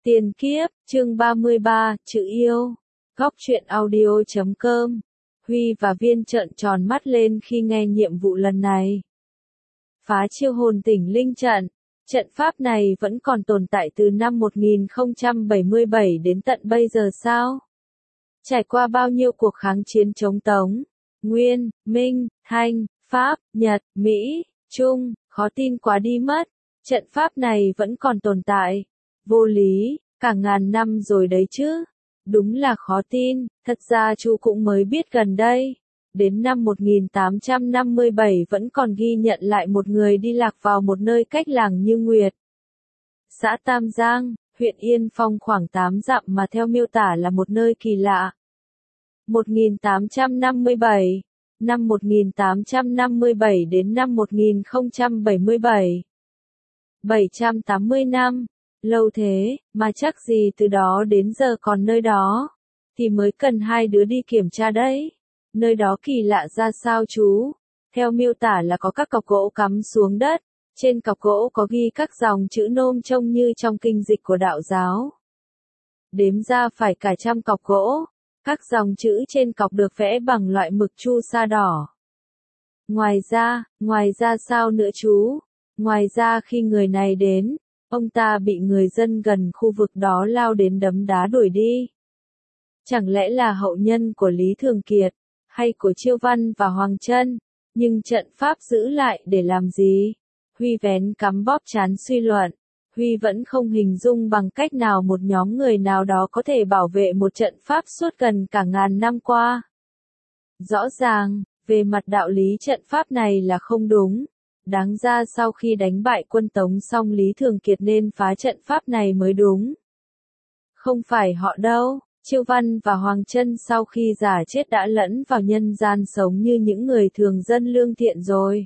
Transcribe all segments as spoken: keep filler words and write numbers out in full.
Tiền kiếp, chương ba mươi ba, chữ yêu. Góc truyện audio chấm com. Huy và Viên trợn tròn mắt lên khi nghe nhiệm vụ lần này. Phá chiêu hồn tỉnh linh trận. Trận pháp này vẫn còn tồn tại từ năm một nghìn không trăm bảy mươi bảy đến tận bây giờ sao? Trải qua bao nhiêu cuộc kháng chiến chống Tống, Nguyên, Minh, Thanh, Pháp, Nhật, Mỹ, Trung, khó tin quá đi mất. Trận pháp này vẫn còn tồn tại. Vô lý, cả ngàn năm rồi đấy chứ. Đúng là khó tin, thật ra chú cũng mới biết gần đây. Đến năm một nghìn tám trăm năm mươi bảy vẫn còn ghi nhận lại một người đi lạc vào một nơi cách làng Như Nguyệt, xã Tam Giang, huyện Yên Phong khoảng tám dặm mà theo miêu tả là một nơi kỳ lạ. một nghìn tám trăm năm mươi bảy, năm một nghìn tám trăm năm mươi bảy đến năm một nghìn không trăm bảy mươi bảy. bảy trăm tám mươi năm. Lâu thế, mà chắc gì từ đó đến giờ còn nơi đó. Thì mới cần hai đứa đi kiểm tra đấy. Nơi đó kỳ lạ ra sao chú? Theo miêu tả là có các cọc gỗ cắm xuống đất. Trên cọc gỗ có ghi các dòng chữ nôm trông như trong kinh dịch của đạo giáo. Đếm ra phải cả trăm cọc gỗ. Các dòng chữ trên cọc được vẽ bằng loại mực chu sa đỏ. Ngoài ra, ngoài ra sao nữa chú? Ngoài ra khi người này đến, ông ta bị người dân gần khu vực đó lao đến đấm đá đuổi đi. Chẳng lẽ là hậu nhân của Lý Thường Kiệt, hay của Chiêu Văn và Hoàng Trân? Nhưng trận pháp giữ lại để làm gì? Huy vén cắm bóp trán suy luận. Huy vẫn không hình dung bằng cách nào một nhóm người nào đó có thể bảo vệ một trận pháp suốt gần cả ngàn năm qua. Rõ ràng, về mặt đạo lý trận pháp này là không đúng. Đáng ra sau khi đánh bại quân Tống xong Lý Thường Kiệt nên phá trận pháp này mới đúng. Không phải họ đâu, Chiêu Văn và Hoàng Trân sau khi giả chết đã lẫn vào nhân gian sống như những người thường dân lương thiện rồi.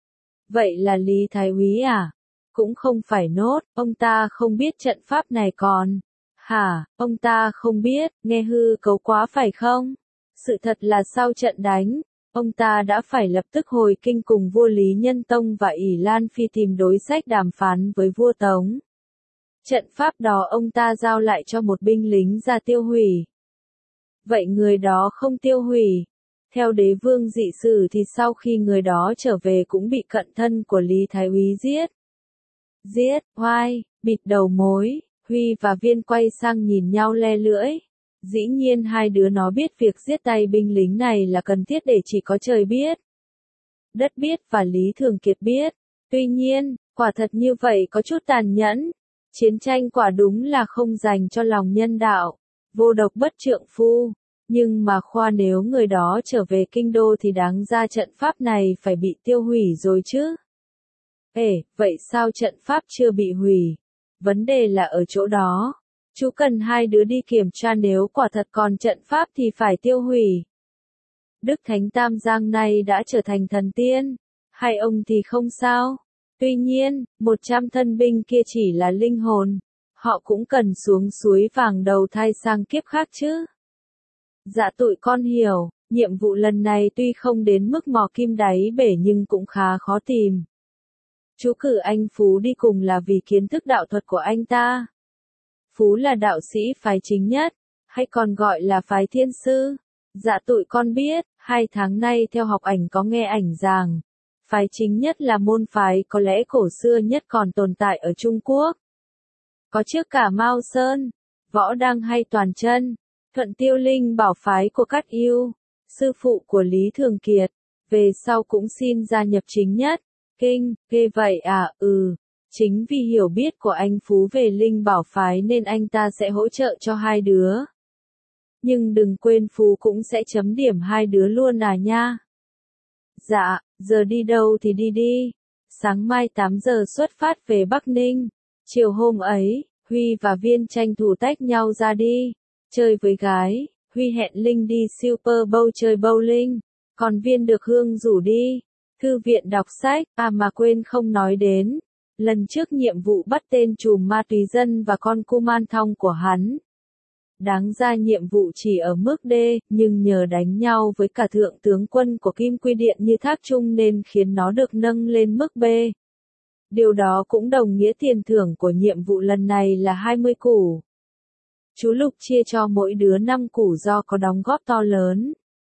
Vậy là Lý Thái Úy à? Cũng không phải nốt, ông ta không biết trận pháp này còn. Hả, ông ta không biết, nghe hư cấu quá phải không? Sự thật là sau trận đánh, ông ta đã phải lập tức hồi kinh cùng vua Lý Nhân Tông và ỷ Lan Phi tìm đối sách đàm phán với vua Tống. Trận pháp đó ông ta giao lại cho một binh lính ra tiêu hủy. Vậy người đó không tiêu hủy. Theo đế vương dị sử thì sau khi người đó trở về cũng bị cận thân của Lý Thái Úy giết. Giết, oai, bịt đầu mối, Huy và Viên quay sang nhìn nhau le lưỡi. Dĩ nhiên hai đứa nó biết việc giết tay binh lính này là cần thiết để chỉ có trời biết. Đất biết và Lý Thường Kiệt biết. Tuy nhiên, quả thật như vậy có chút tàn nhẫn. Chiến tranh quả đúng là không dành cho lòng nhân đạo. Vô độc bất trượng phu. Nhưng mà khoa nếu người đó trở về kinh đô thì đáng ra trận pháp này phải bị tiêu hủy rồi chứ. Ê, vậy sao trận pháp chưa bị hủy? Vấn đề là ở chỗ đó. Chú cần hai đứa đi kiểm tra nếu quả thật còn trận pháp thì phải tiêu hủy. Đức Thánh Tam Giang này đã trở thành thần tiên. Hai ông thì không sao. Tuy nhiên, một trăm thân binh kia chỉ là linh hồn. Họ cũng cần xuống suối vàng đầu thai sang kiếp khác chứ. Dạ tụi con hiểu, nhiệm vụ lần này tuy không đến mức mò kim đáy bể nhưng cũng khá khó tìm. Chú cử anh Phú đi cùng là vì kiến thức đạo thuật của anh ta. Phú là đạo sĩ phái chính nhất, hay còn gọi là phái thiên sư. Dạ tụi con biết, hai tháng nay theo học ảnh có nghe ảnh rằng, phái chính nhất là môn phái có lẽ cổ xưa nhất còn tồn tại ở Trung Quốc. Có trước cả Mao Sơn, Võ Đăng hay Toàn Chân, Thuận Tiêu Linh bảo phái của Cát Yêu, sư phụ của Lý Thường Kiệt, về sau cũng xin gia nhập chính nhất. Kinh, ghê vậy à, ừ. Chính vì hiểu biết của anh Phú về Linh bảo phái nên anh ta sẽ hỗ trợ cho hai đứa. Nhưng đừng quên Phú cũng sẽ chấm điểm hai đứa luôn à nha. Dạ, giờ đi đâu thì đi đi. Sáng mai tám giờ xuất phát về Bắc Ninh. Chiều hôm ấy, Huy và Viên tranh thủ tách nhau ra đi. Chơi với gái, Huy hẹn Linh đi Super Bowl chơi bowling. Còn Viên được Hương rủ đi thư viện đọc sách, à mà quên không nói đến. Lần trước nhiệm vụ bắt tên trùm ma túy dân và con Kuman Thong của hắn. Đáng ra nhiệm vụ chỉ ở mức D, nhưng nhờ đánh nhau với cả thượng tướng quân của Kim Quy Điện như Thác Trung nên khiến nó được nâng lên mức B. Điều đó cũng đồng nghĩa tiền thưởng của nhiệm vụ lần này là hai mươi củ. Chú Lục chia cho mỗi đứa năm củ do có đóng góp to lớn.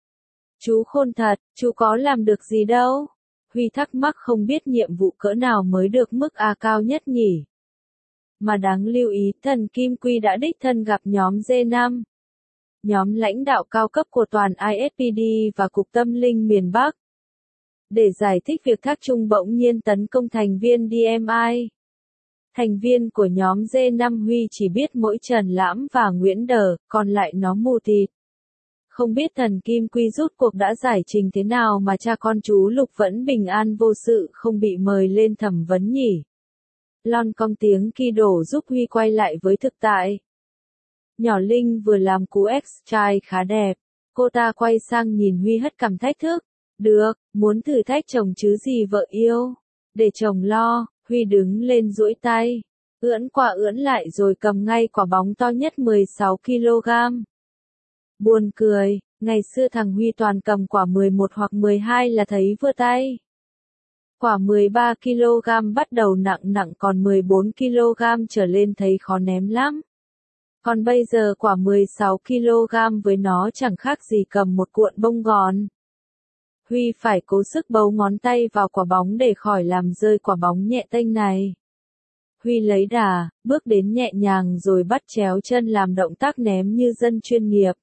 Chú khôn thật, chú có làm được gì đâu. Huy thắc mắc không biết nhiệm vụ cỡ nào mới được mức A cao nhất nhỉ. Mà đáng lưu ý, thần Kim Quy đã đích thân gặp nhóm D năm. Nhóm lãnh đạo cao cấp của toàn I S P D và Cục Tâm linh miền Bắc. Để giải thích việc Thác Trung bỗng nhiên tấn công thành viên D M I. Thành viên của nhóm D năm Huy chỉ biết mỗi Trần Lãm và Nguyễn Đờ, còn lại nó mù tịt. Không biết thần Kim Quy rút cuộc đã giải trình thế nào mà cha con chú Lục vẫn bình an vô sự không bị mời lên thẩm vấn nhỉ. Lon cong tiếng kỳ đổ giúp Huy quay lại với thực tại. Nhỏ Linh vừa làm cú X trai khá đẹp. Cô ta quay sang nhìn Huy hất cằm thách thức. Được, muốn thử thách chồng chứ gì vợ yêu. Để chồng lo, Huy đứng lên duỗi tay. Ưỡn qua ưỡn lại rồi cầm ngay quả bóng to nhất mười sáu ki lô gam. Buồn cười, ngày xưa thằng Huy toàn cầm quả mười một hoặc mười hai là thấy vừa tay. Quả mười ba ki lô gam bắt đầu nặng nặng còn mười bốn ki lô gam trở lên thấy khó ném lắm. Còn bây giờ quả mười sáu ki lô gam với nó chẳng khác gì cầm một cuộn bông gòn. Huy phải cố sức bấu ngón tay vào quả bóng để khỏi làm rơi quả bóng nhẹ tênh này. Huy lấy đà, bước đến nhẹ nhàng rồi bắt chéo chân làm động tác ném như dân chuyên nghiệp.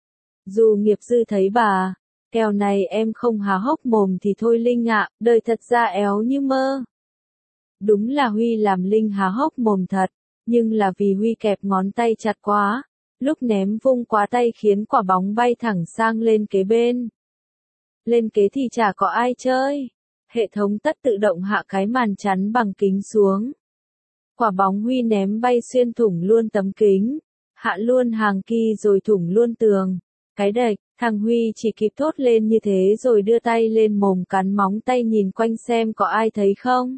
Dù nghiệp dư thấy bà, kèo này em không há hốc mồm thì thôi Linh ạ, đời thật ra éo như mơ. Đúng là Huy làm Linh há hốc mồm thật, nhưng là vì Huy kẹp ngón tay chặt quá, lúc ném vung quá tay khiến quả bóng bay thẳng sang lên kế bên. Lên kế thì chả có ai chơi. Hệ thống tất tự động hạ cái màn chắn bằng kính xuống. Quả bóng Huy ném bay xuyên thủng luôn tấm kính, hạ luôn hàng ki rồi thủng luôn tường. Cái đệch, thằng Huy chỉ kịp thốt lên như thế rồi đưa tay lên mồm cắn móng tay nhìn quanh xem có ai thấy không.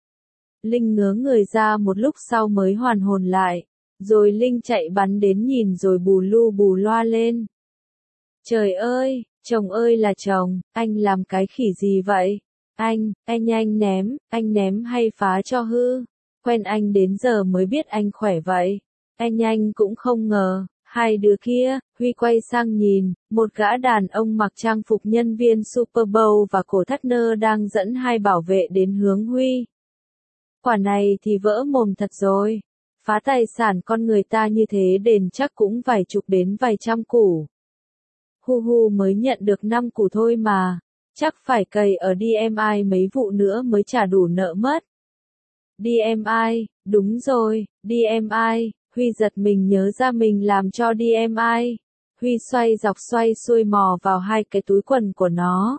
Linh ngớ người ra một lúc sau mới hoàn hồn lại, rồi Linh chạy bắn đến nhìn rồi bù lu bù loa lên. Trời ơi, chồng ơi là chồng, anh làm cái khỉ gì vậy? Anh, anh anh ném, anh ném hay phá cho hư? Quen anh đến giờ mới biết anh khỏe vậy. Anh anh cũng không ngờ. Hai đứa kia, Huy quay sang nhìn, một gã đàn ông mặc trang phục nhân viên Super Bowl và cổ thắt nơ đang dẫn hai bảo vệ đến hướng Huy. Quả này thì vỡ mồm thật rồi. Phá tài sản con người ta như thế đền chắc cũng vài chục đến vài trăm củ. Hu hu mới nhận được năm củ thôi mà. Chắc phải cày ở D M I mấy vụ nữa mới trả đủ nợ mất. D M I, đúng rồi, D M I. Huy giật mình nhớ ra mình làm cho D M I. Huy xoay dọc xoay xuôi mò vào hai cái túi quần của nó.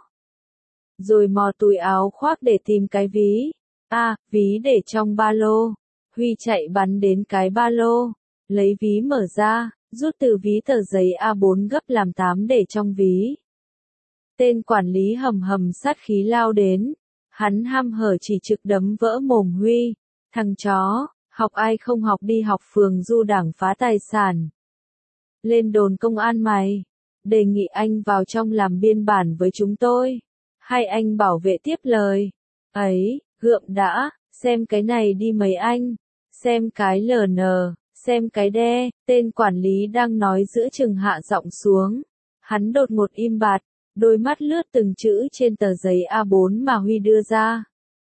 Rồi mò túi áo khoác để tìm cái ví. À, ví để trong ba lô. Huy chạy bắn đến cái ba lô. Lấy ví mở ra, rút từ ví tờ giấy A bốn gấp làm tám để trong ví. Tên quản lý hầm hầm sát khí lao đến. Hắn ham hở chỉ trực đấm vỡ mồm Huy. Thằng chó. Học ai không học đi học phường du đảng phá tài sản. Lên đồn công an mày. Đề nghị anh vào trong làm biên bản với chúng tôi. Hai anh bảo vệ tiếp lời. Ấy, gượm đã, xem cái này đi mấy anh. Xem cái lờ nờ, xem cái đe. Tên quản lý đang nói giữa chừng hạ giọng xuống. Hắn đột ngột im bặt, đôi mắt lướt từng chữ trên tờ giấy A bốn mà Huy đưa ra.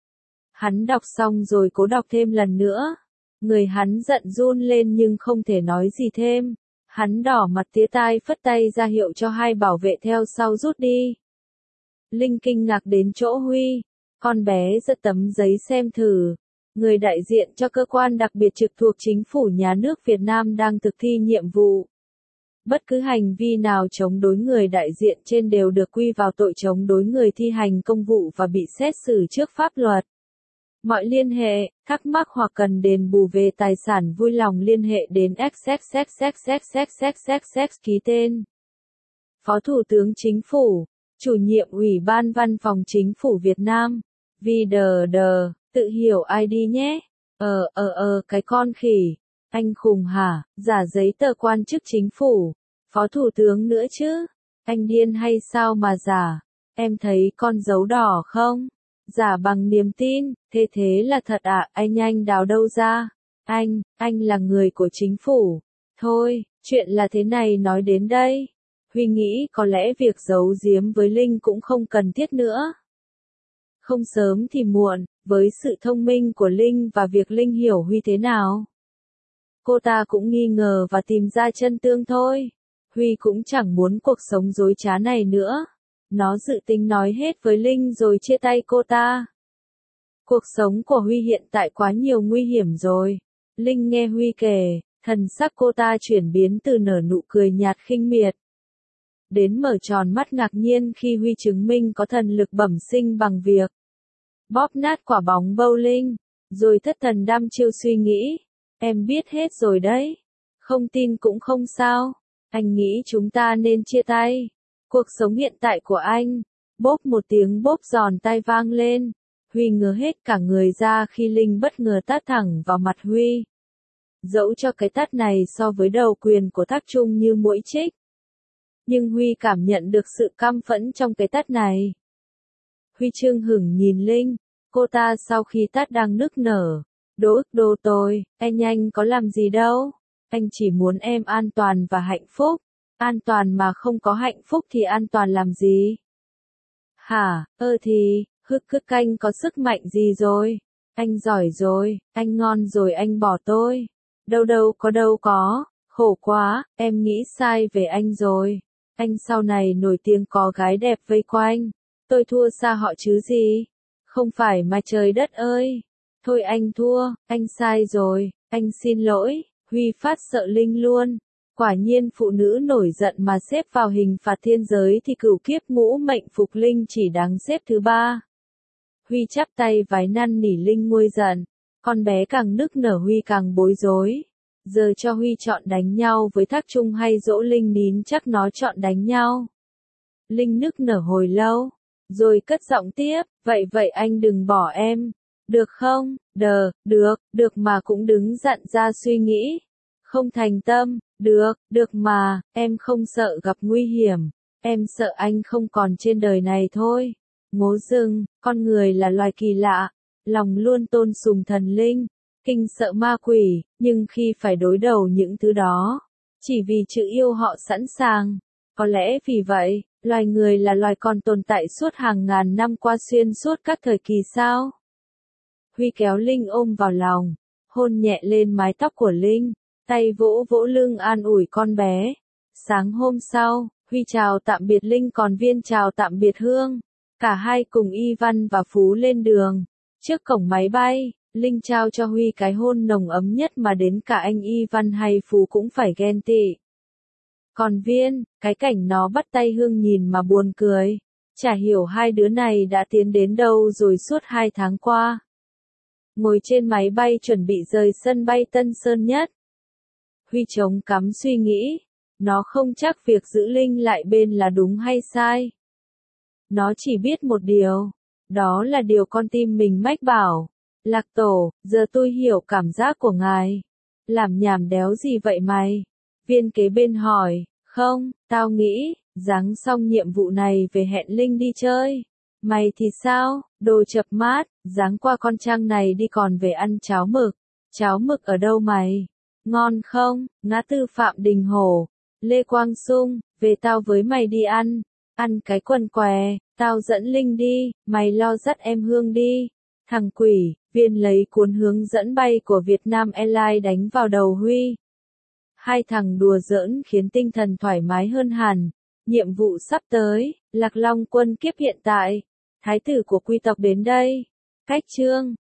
Hắn đọc xong rồi cố đọc thêm lần nữa. Người hắn giận run lên nhưng không thể nói gì thêm. Hắn đỏ mặt tía tai phất tay ra hiệu cho hai bảo vệ theo sau rút đi. Linh kinh ngạc đến chỗ Huy. Con bé giật tấm giấy xem thử. Người đại diện cho cơ quan đặc biệt trực thuộc chính phủ nhà nước Việt Nam đang thực thi nhiệm vụ. Bất cứ hành vi nào chống đối người đại diện trên đều được quy vào tội chống đối người thi hành công vụ và bị xét xử trước pháp luật. Mọi liên hệ, thắc mắc hoặc cần đền bù về tài sản vui lòng liên hệ đến xxxxxxxxxxx ký tên. Phó Thủ tướng Chính phủ, Chủ nhiệm Ủy ban Văn phòng Chính phủ Việt Nam, vì đờ đờ, tự hiểu I D nhé. Ờ ờ ờ cái con khỉ, anh khùng hả, giả giấy tờ quan chức chính phủ, Phó Thủ tướng nữa chứ, anh điên hay sao mà giả, em thấy con dấu đỏ không? giả bằng niềm tin, thế thế là thật à, anh anh đào đâu ra? Anh, anh là người của chính phủ. Thôi, chuyện là thế này nói đến đây. Huy nghĩ có lẽ việc giấu giếm với Linh cũng không cần thiết nữa. Không sớm thì muộn, với sự thông minh của Linh và việc Linh hiểu Huy thế nào, cô ta cũng nghi ngờ và tìm ra chân tương thôi. Huy cũng chẳng muốn cuộc sống dối trá này nữa. Nó dự tính nói hết với Linh rồi chia tay cô ta. Cuộc sống của Huy hiện tại quá nhiều nguy hiểm rồi. Linh nghe Huy kể, thần sắc cô ta chuyển biến từ nở nụ cười nhạt khinh miệt đến mở tròn mắt ngạc nhiên khi Huy chứng minh có thần lực bẩm sinh bằng việc bóp nát quả bóng bowling, rồi thất thần đăm chiêu suy nghĩ. Em biết hết rồi đấy. Không tin cũng không sao. Anh nghĩ chúng ta nên chia tay. Cuộc sống hiện tại của anh. Bốp một tiếng bốp giòn tai vang lên. Huy ngớ hết cả người ra khi Linh bất ngờ tát thẳng vào mặt Huy. Dẫu cho cái tát này so với đầu quyền của Thác Trung như mũi chích, nhưng Huy cảm nhận được sự căm phẫn trong cái tát này. Huy trương hửng nhìn Linh, cô ta sau khi tát đang nức nở. Đỗ ức đồ tôi, anh anh có làm gì đâu. Anh chỉ muốn em an toàn và hạnh phúc. An toàn mà không có hạnh phúc thì an toàn làm gì? Hả, ơ thì, hức cứ canh có sức mạnh gì rồi? Anh giỏi rồi, anh ngon rồi anh bỏ tôi. Đâu đâu có đâu có, khổ quá, em nghĩ sai về anh rồi. Anh sau này nổi tiếng có gái đẹp vây quanh. Tôi thua xa họ chứ gì? Không phải mà trời đất ơi. Thôi anh thua, anh sai rồi, anh xin lỗi. Huy phát sợ Linh luôn. Quả nhiên phụ nữ nổi giận mà xếp vào hình phạt thiên giới thì cửu kiếp ngũ mệnh phục Linh chỉ đáng xếp thứ ba. Huy chắp tay vái năn nỉ Linh nguôi giận. Con bé càng nức nở Huy càng bối rối. Giờ cho Huy chọn đánh nhau với Thác Trung hay dỗ Linh nín chắc nó chọn đánh nhau. Linh nức nở hồi lâu, rồi cất giọng tiếp, vậy vậy anh đừng bỏ em. Được không? Đờ, được, được mà cũng đứng dặn ra suy nghĩ. Không thành tâm, được, được mà, em không sợ gặp nguy hiểm. Em sợ anh không còn trên đời này thôi. Ngố dưng, con người là loài kỳ lạ, lòng luôn tôn sùng thần linh, kinh sợ ma quỷ, nhưng khi phải đối đầu những thứ đó, chỉ vì chữ yêu họ sẵn sàng. Có lẽ vì vậy, loài người là loài còn tồn tại suốt hàng ngàn năm qua xuyên suốt các thời kỳ sao? Huy kéo Linh ôm vào lòng, hôn nhẹ lên mái tóc của Linh, tay vỗ vỗ lưng an ủi con bé. Sáng hôm sau, Huy chào tạm biệt Linh còn Viên chào tạm biệt Hương. Cả hai cùng Y Văn và Phú lên đường. Trước cổng máy bay, Linh trao cho Huy cái hôn nồng ấm nhất mà đến cả anh Y Văn hay Phú cũng phải ghen tị. Còn Viên, cái cảnh nó bắt tay Hương nhìn mà buồn cười. Chả hiểu hai đứa này đã tiến đến đâu rồi suốt hai tháng qua. Ngồi trên máy bay chuẩn bị rời sân bay Tân Sơn Nhất, Huy chống cằm suy nghĩ. Nó không chắc việc giữ Linh lại bên là đúng hay sai. Nó chỉ biết một điều. Đó là điều con tim mình mách bảo. Lạc Tổ, giờ tôi hiểu cảm giác của ngài. Làm nhảm đéo gì vậy mày? Viên kế bên hỏi. Không, tao nghĩ, giáng xong nhiệm vụ này về hẹn Linh đi chơi. Mày thì sao? Đồ chập mát, giáng qua con trăng này đi còn về ăn cháo mực. Cháo mực ở đâu mày? Ngon không? Ngã tư Phạm Đình Hổ. Lê Quang Sung, về tao với mày đi ăn. Ăn cái quần què, tao dẫn Linh đi, mày lo dắt em Hương đi. Thằng quỷ, Viên lấy cuốn hướng dẫn bay của Vietnam Airlines đánh vào đầu Huy. Hai thằng đùa giỡn khiến tinh thần thoải mái hơn hẳn. Nhiệm vụ sắp tới, Lạc Long quân kiếp hiện tại. Thái tử của quy tộc đến đây. Cách chương